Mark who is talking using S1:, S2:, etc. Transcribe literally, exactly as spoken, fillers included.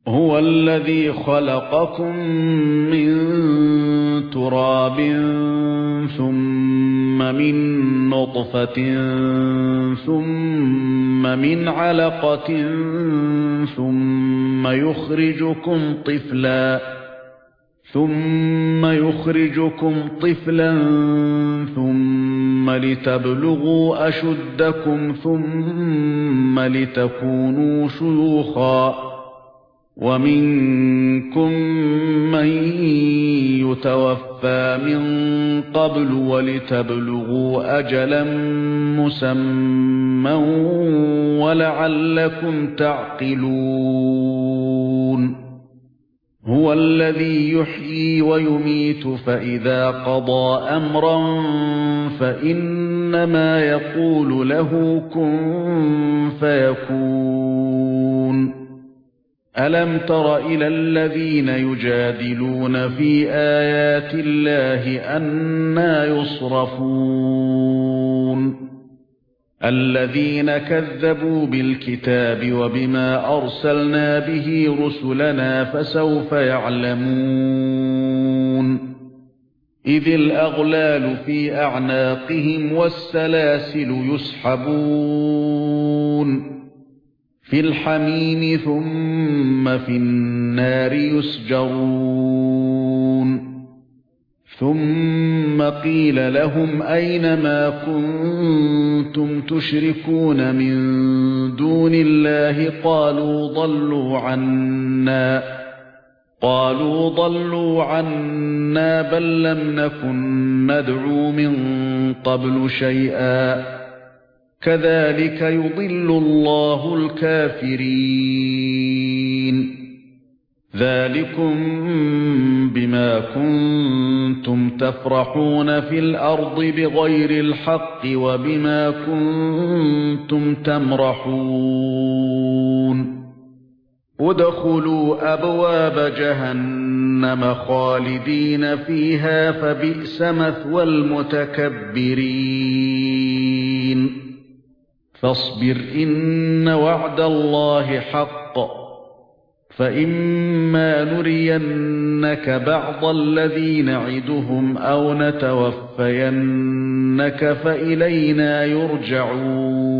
S1: هُوَ الَّذِي خَلَقَكُم مِّن تُرَابٍ ثُمَّ مِن نُّطْفَةٍ ثُمَّ مِنْ عَلَقَةٍ ثُمَّ يُخْرِجُكُمْ طِفْلًا ثُمَّ يُخْرِجُكُمْ طِفْلًا ثُمَّ لِتَبْلُغُوا أَشُدَّكُمْ ثُمَّ لِتَكُونُوا شُيُوخًا وَمِنكُم مَّن يُتَوَفَّى مِن قَبْلُ وَلِتَبْلُغُوا أَجَلًا مُّسَمًّى وَلَعَلَّكُمْ تَعْقِلُونَ هُوَ الَّذِي يُحْيِي وَيُمِيتُ فَإِذَا قَضَى أَمْرًا فَإِنَّمَا يَقُولُ لَهُ كُن فَيَكُونُ أَلَمْ تَرَ إِلَى الَّذِينَ يُجَادِلُونَ فِي آيَاتِ اللَّهِ أَنَّى يُصْرَفُونَ الَّذِينَ كَذَّبُوا بِالْكِتَابِ وَبِمَا أَرْسَلْنَا بِهِ رُسُلَنَا فَسَوْفَ يَعْلَمُونَ إِذِ الْأَغْلَالُ فِي أَعْنَاقِهِمْ وَالسَّلَاسِلُ يُسْحَبُونَ فِي الْحَمِيمِ ثُمَّ فِي النَّارِ يُسْجَرُونَ ثُمَّ قِيلَ لَهُمْ أَيْنَ مَا كُنتُمْ تُشْرِكُونَ مِن دُونِ اللَّهِ قَالُوا ضَلُّوا عَنَّا قَالُوا ضَلُّوا عَنَّا بَل لَّمْ نَكُن نَّدْعُو مِن قَبْلُ شَيْئًا كَذَلِكَ يُضِلُّ اللَّهُ الْكَافِرِينَ ذَلِكُمْ بِمَا كُنتُمْ تَفْرَحُونَ فِي الْأَرْضِ بِغَيْرِ الْحَقِّ وَبِمَا كُنتُمْ تَمْرَحُونَ ادْخُلُوا أَبْوَابَ جَهَنَّمَ خَالِدِينَ فِيهَا فَبِئْسَ مَثْوَى الْمُتَكَبِّرِينَ فاصبر إن وعد الله حق فإما نرينك بعض الذي نعدهم أو نتوفينك فإلينا يرجعون